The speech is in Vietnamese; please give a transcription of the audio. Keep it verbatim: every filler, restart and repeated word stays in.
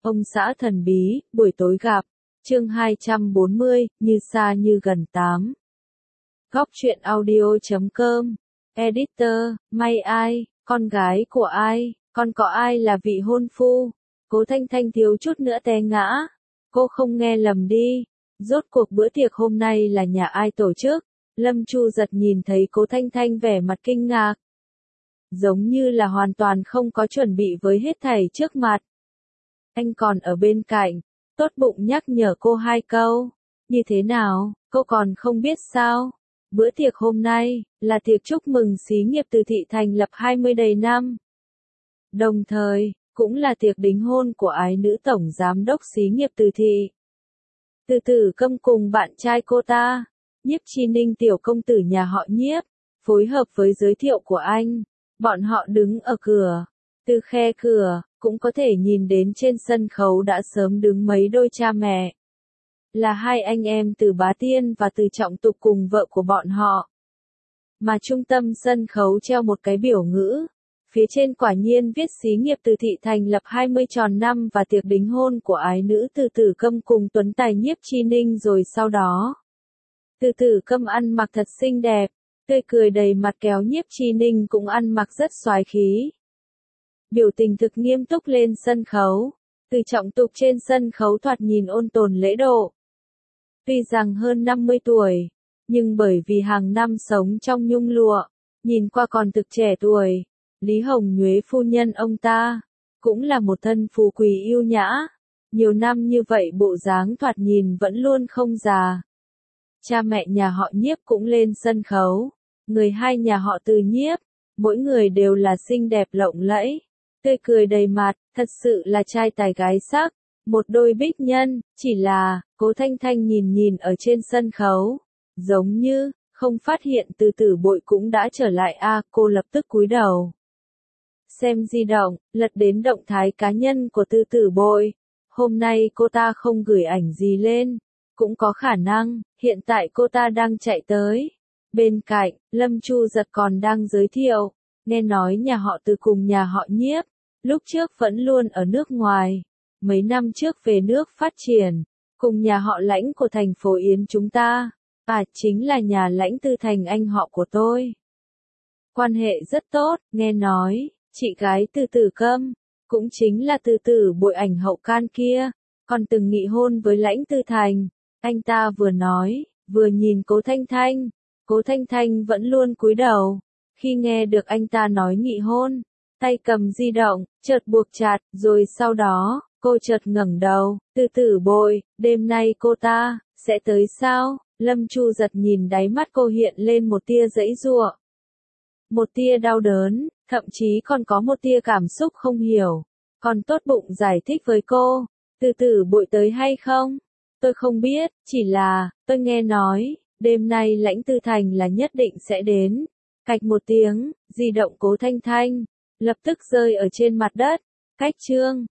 Ông xã thần bí, buổi tối gặp. Chương hai trăm bốn mươi, như xa như gần tám. Góc truyện audio chấm com. Editor, may ai, con gái của ai, con có ai là vị hôn phu? Cố Thanh Thanh thiếu chút nữa té ngã. Cô không nghe lầm đi. Rốt cuộc bữa tiệc hôm nay là nhà ai tổ chức? Lâm Chu Giật nhìn thấy Cố Thanh Thanh vẻ mặt kinh ngạc. Giống như là hoàn toàn không có chuẩn bị với hết thảy trước mặt. Anh còn ở bên cạnh, tốt bụng nhắc nhở cô hai câu. Như thế nào, cô còn không biết sao? Bữa tiệc hôm nay, là tiệc chúc mừng xí nghiệp Từ Thị thành lập hai mươi đầy năm. Đồng thời, cũng là tiệc đính hôn của ái nữ tổng giám đốc xí nghiệp Từ Thị. Từ Tử Câm cùng bạn trai cô ta, Nhiếp Chi Ninh tiểu công tử nhà họ Nhiếp, phối hợp với giới thiệu của anh. Bọn họ đứng ở cửa, từ khe cửa, cũng có thể nhìn đến trên sân khấu đã sớm đứng mấy đôi cha mẹ. Là hai anh em Từ Bá Tiên và Từ Trọng Tục cùng vợ của bọn họ. Mà trung tâm sân khấu treo một cái biểu ngữ. Phía trên quả nhiên viết xí nghiệp Từ Thị thành lập hai mươi tròn năm và tiệc đính hôn của ái nữ Từ Tử Câm cùng tuấn tài Nhiếp Chi Ninh rồi sau đó. Từ Tử Câm ăn mặc thật xinh đẹp, tươi cười đầy mặt kéo Nhiếp Chi Ninh cũng ăn mặc rất soái khí. Biểu tình thực nghiêm túc lên sân khấu. Từ Trọng Tục trên sân khấu thoạt nhìn ôn tồn lễ độ. Tuy rằng hơn năm mươi tuổi, nhưng bởi vì hàng năm sống trong nhung lụa, nhìn qua còn thực trẻ tuổi. Lý Hồng Nhuế phu nhân ông ta, cũng là một thân phú quý yêu nhã. Nhiều năm như vậy bộ dáng thoạt nhìn vẫn luôn không già. Cha mẹ nhà họ Nhiếp cũng lên sân khấu. Người hai nhà họ Từ Nhiếp, mỗi người đều là xinh đẹp lộng lẫy, tươi cười đầy mặt, thật sự là trai tài gái sắc, một đôi bích nhân. Chỉ là, Cố Thanh Thanh nhìn nhìn ở trên sân khấu, giống như, không phát hiện Từ Tử Bội cũng đã trở lại a à, cô lập tức cúi đầu. Xem di động, lật đến động thái cá nhân của Từ Tử Bội. Hôm nay cô ta không gửi ảnh gì lên, cũng có khả năng, hiện tại cô ta đang chạy tới. Bên cạnh, Lâm Chu Giật còn đang giới thiệu, nghe nói nhà họ Từ cùng nhà họ Nhiếp, lúc trước vẫn luôn ở nước ngoài, mấy năm trước về nước phát triển, cùng nhà họ Lãnh của thành phố Yến chúng ta, à chính là nhà Lãnh Tư Thành anh họ của tôi. Quan hệ rất tốt, nghe nói, chị gái Từ Tử Câm, cũng chính là Từ Tử Bội ảnh hậu can kia, còn từng nghị hôn với Lãnh Tư Thành. Anh ta vừa nói, vừa nhìn Cố Thanh Thanh. Cố Thanh Thanh vẫn luôn cúi đầu. Khi nghe được anh ta nói nghị hôn, tay cầm di động, chợt buộc chặt, rồi sau đó, cô chợt ngẩng đầu. Từ Tử Bội, đêm nay cô ta, sẽ tới sao? Lâm Chu Giật nhìn đáy mắt cô hiện lên một tia giãy giụa. Một tia đau đớn, thậm chí còn có một tia cảm xúc không hiểu. Còn tốt bụng giải thích với cô, Từ Tử Bội tới hay không? Tôi không biết, chỉ là, tôi nghe nói, đêm nay Lãnh Tư Thành là nhất định sẽ đến. Cạch một tiếng, di động Cố Thanh Thanh, lập tức rơi ở trên mặt đất. Cách chương.